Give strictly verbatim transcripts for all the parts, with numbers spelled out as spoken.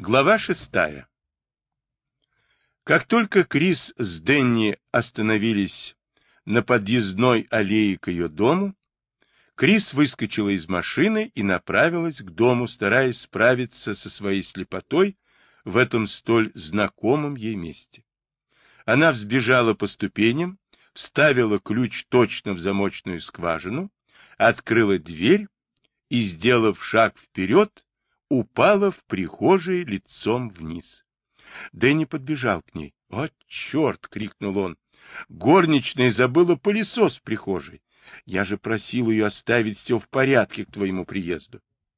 Глава шестая. Как только Крис с Дэнни остановились на подъездной аллее к ее дому, Крис выскочила из машины и направилась к дому, стараясь справиться со своей слепотой в этом столь знакомом ей месте. Она взбежала по ступеням, вставила ключ точно в замочную скважину, открыла дверь и, сделав шаг вперед, упала в прихожей лицом вниз. Дэнни подбежал к ней. «О, черт!» — крикнул он. «Горничная забыла пылесос в прихожей. Я же просил ее оставить все в порядке к твоему приезду».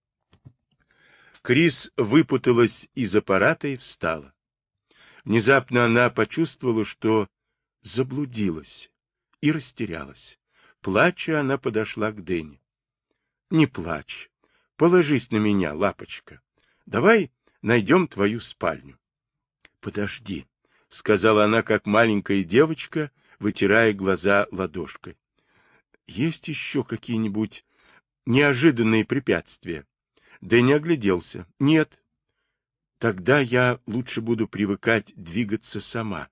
Крис выпуталась из аппарата и встала. Внезапно она почувствовала, что заблудилась и растерялась. Плача, она подошла к Дэнни. «Не плачь. Положись на меня, лапочка. Давай найдем твою спальню». «Подожди», — сказала она, как маленькая девочка, вытирая глаза ладошкой. «Есть еще какие-нибудь неожиданные препятствия?» Дэнни огляделся. «Нет». «Тогда я лучше буду привыкать двигаться сама».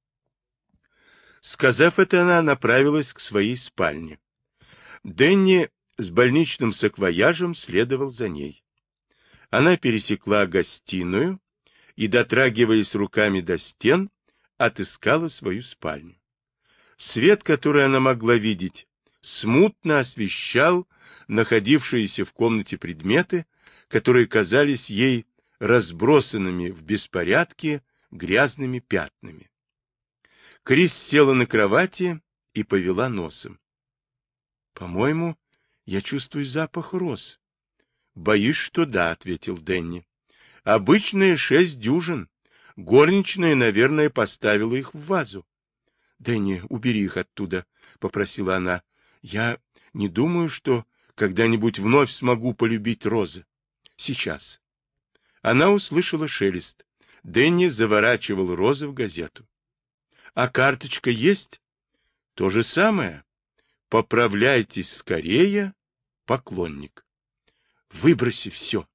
Сказав это, она направилась к своей спальне. Дэнни с больничным саквояжем следовал за ней. Она пересекла гостиную и, дотрагиваясь руками до стен, отыскала свою спальню. Свет, который она могла видеть, смутно освещал находившиеся в комнате предметы, которые казались ей разбросанными в беспорядке грязными пятнами. Крис села на кровати и повела носом. «По-моему, я чувствую запах роз». «Боюсь, что да», — ответил Дэнни. «Обычные шесть дюжин. Горничная, наверное, поставила их в вазу». «Дэнни, убери их оттуда», — попросила она. «Я не думаю, что когда-нибудь вновь смогу полюбить розы. Сейчас». Она услышала шелест. Дэнни заворачивал розы в газету. «А карточка есть?» «То же самое. Поправляйтесь скорее, поклонник». «Выброси все».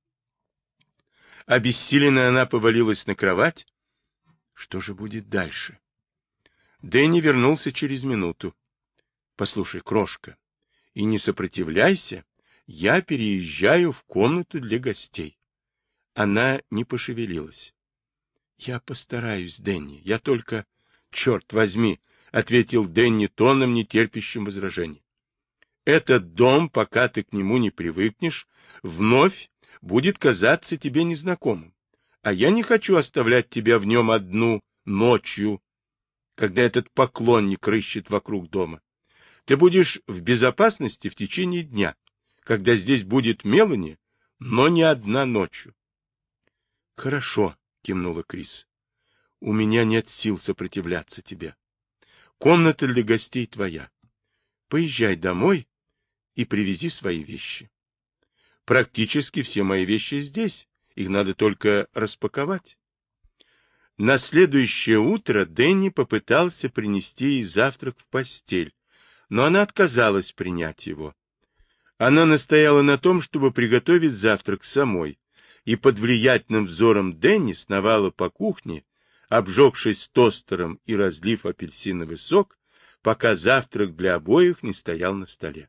Обессиленная, она повалилась на кровать. Что же будет дальше? Дэнни вернулся через минуту. «Послушай, крошка, и не сопротивляйся, я переезжаю в комнату для гостей». Она не пошевелилась. «Я постараюсь, Дэнни, я только...» «Черт возьми», — ответил Дэнни тоном, нетерпящим возражений. «Этот дом, пока ты к нему не привыкнешь, вновь будет казаться тебе незнакомым, а я не хочу оставлять тебя в нем одну ночью, когда этот поклонник рыщет вокруг дома. Ты будешь в безопасности в течение дня, когда здесь будет Мелани, но не одна ночью». «Хорошо», — кивнула Крис. «У меня нет сил сопротивляться тебе. Комната для гостей твоя. Поезжай домой и привези свои вещи». «Практически все мои вещи здесь. Их надо только распаковать». На следующее утро Дэнни попытался принести ей завтрак в постель, но она отказалась принять его. Она настояла на том, чтобы приготовить завтрак самой, и под влиятельным взором Дэнни сновала по кухне, обжегшись тостером и разлив апельсиновый сок, пока завтрак для обоих не стоял на столе.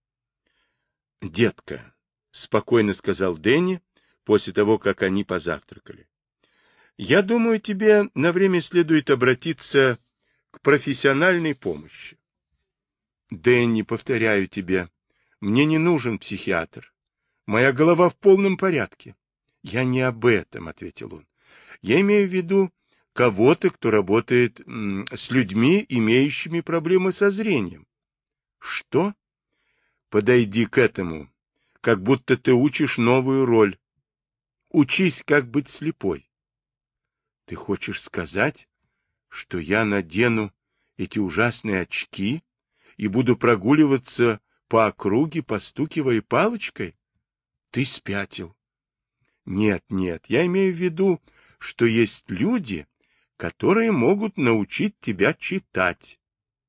«Детка», — спокойно сказал Дэнни после того, как они позавтракали, «я думаю, тебе на время следует обратиться к профессиональной помощи». «Дэнни, повторяю тебе, мне не нужен психиатр. Моя голова в полном порядке». «Я не об этом», — ответил он. «Я имею в виду кого-то, кто работает м, с людьми, имеющими проблемы со зрением». «Что?» «Подойди к этому, как будто ты учишь новую роль. Учись, как быть слепой». «Ты хочешь сказать, что я надену эти ужасные очки и буду прогуливаться по округе, постукивая палочкой? Ты спятил». «Нет, нет, я имею в виду, что есть люди, которые могут научить тебя читать».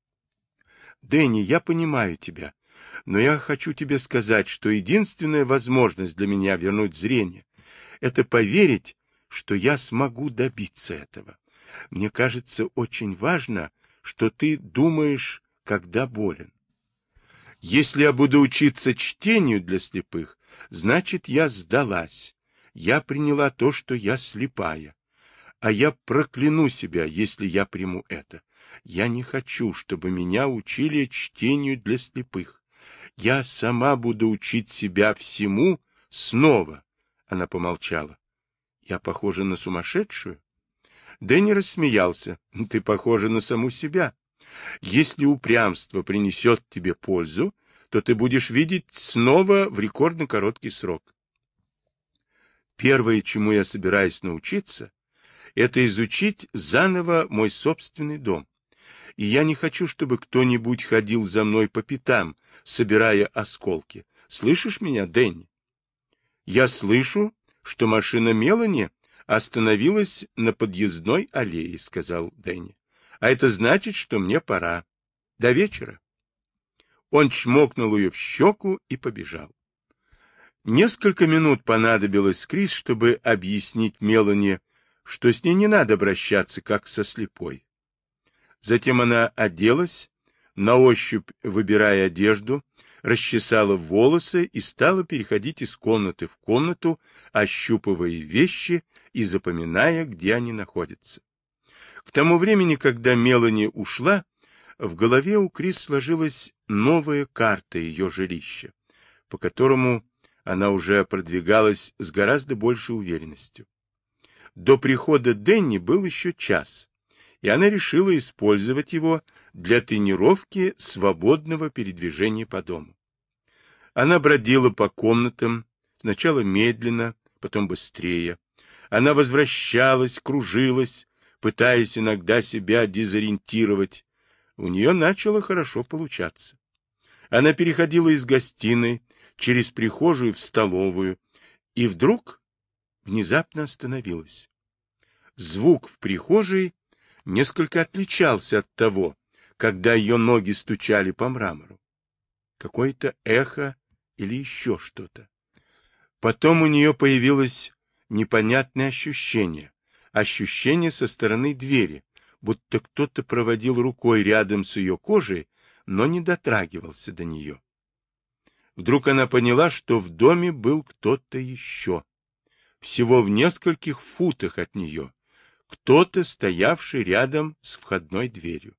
«Дэнни, я понимаю тебя, но я хочу тебе сказать, что единственная возможность для меня вернуть зрение — это поверить, что я смогу добиться этого. Мне кажется очень важно, что ты думаешь, когда болен. Если я буду учиться чтению для слепых, значит, я сдалась. Я приняла то, что я слепая. А я прокляну себя, если я приму это. Я не хочу, чтобы меня учили чтению для слепых. Я сама буду учить себя всему снова. Она помолчала. Я похожа на сумасшедшую? Дэнни рассмеялся. Ты похожа на саму себя. Если упрямство принесет тебе пользу, то ты будешь видеть снова в рекордно короткий срок. Первое, чему я собираюсь научиться, это изучить заново мой собственный дом. И я не хочу, чтобы кто-нибудь ходил за мной по пятам, собирая осколки. Слышишь меня, Дэнни? Я слышу, что машина Мелани остановилась на подъездной аллее, сказал Дэнни. А это значит, что мне пора. До вечера. Он чмокнул ее в щеку и побежал. Несколько минут понадобилось Крис, чтобы объяснить Мелани, что с ней не надо обращаться, как со слепой. Затем она оделась, на ощупь выбирая одежду, расчесала волосы и стала переходить из комнаты в комнату, ощупывая вещи и запоминая, где они находятся. К тому времени, когда Мелани ушла, в голове у Крис сложилась новая карта ее жилища, по которому она уже продвигалась с гораздо большей уверенностью. До прихода Дэнни был еще час, и она решила использовать его для тренировки свободного передвижения по дому. Она бродила по комнатам, сначала медленно, потом быстрее. Она возвращалась, кружилась, пытаясь иногда себя дезориентировать. У нее начало хорошо получаться. Она переходила из гостиной через прихожую в столовую и вдруг внезапно остановилась. Звук в прихожей несколько отличался от того, когда ее ноги стучали по мрамору. Какое-то эхо или еще что-то. Потом у нее появилось непонятное ощущение. Ощущение со стороны двери, будто кто-то проводил рукой рядом с ее кожей, но не дотрагивался до нее. Вдруг она поняла, что в доме был кто-то еще. Всего в нескольких футах от нее. Кто-то, стоявший рядом с входной дверью.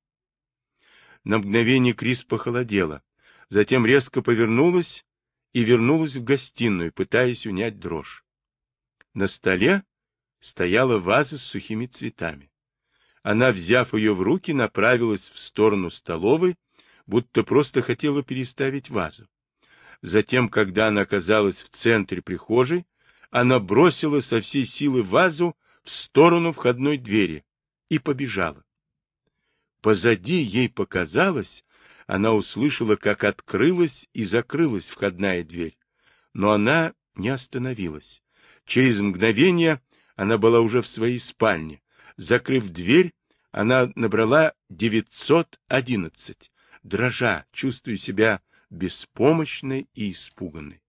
На мгновение Крис похолодела, затем резко повернулась и вернулась в гостиную, пытаясь унять дрожь. На столе стояла ваза с сухими цветами. Она, взяв ее в руки, направилась в сторону столовой, будто просто хотела переставить вазу. Затем, когда она оказалась в центре прихожей, она бросила со всей силы вазу в сторону входной двери и побежала. Позади ей показалось, она услышала, как открылась и закрылась входная дверь, но она не остановилась. Через мгновение она была уже в своей спальне. Закрыв дверь, она набрала девятьсот одиннадцать, дрожа, чувствуя себя беспомощной и испуганной.